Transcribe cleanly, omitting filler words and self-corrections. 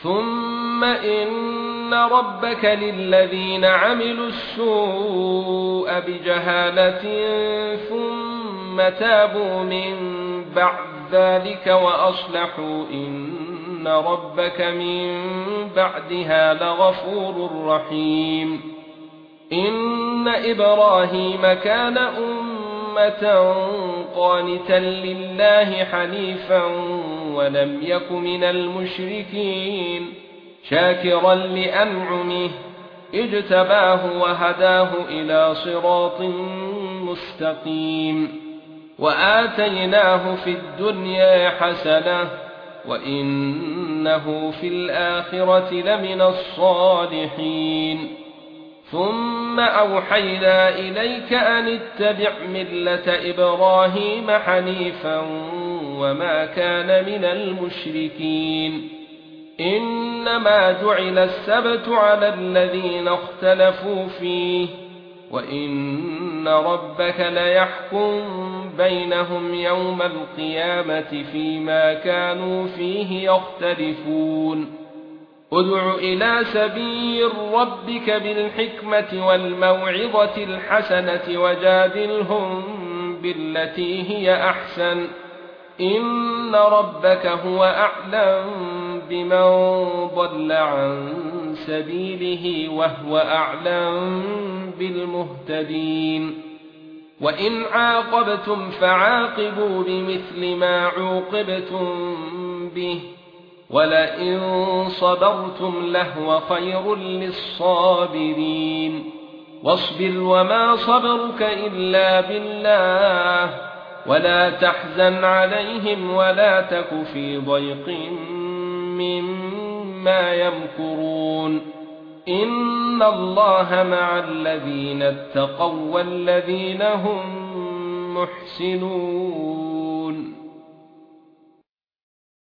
ثم إن ربك للذين عملوا السوء بجهالة ثم تابوا من بعد ذلك وأصلحوا إن ربك من بعدها لغفور رحيم. إن إبراهيم كان أمة قانتا لله حنيفا ولم يك من المشركين شاكرا لأنعمه اجتباه وهداه إلى صراط مستقيم وآتيناه في الدنيا حسنة وإنه في الآخرة لمن الصالحين. ثم أوحينا إليك أن اتبع ملة إبراهيم حنيفا وما كان من المشركين. إنما جعل السبت على الذين اختلفوا فيه وإن ربك ليحكم بينهم يوم القيامة فيما كانوا فيه يختلفون. ادع إلى سبيل ربك بالحكمة والموعظة الحسنة وجادلهم بالتي هي أحسن إن ربك هو أعلم بمن ضل عن سبيله وهو أعلم بالمهتدين. وإن عاقبتم فعاقبوا بمثل ما عوقبتم به ولئن صبرتم لهو خير للصابرين. واصبر وما صبرك إلا بالله ولا تحزن عليهم ولا تك في ضيق مما يمكرون. إن الله مع الذين اتقوا والذين هم محسنون.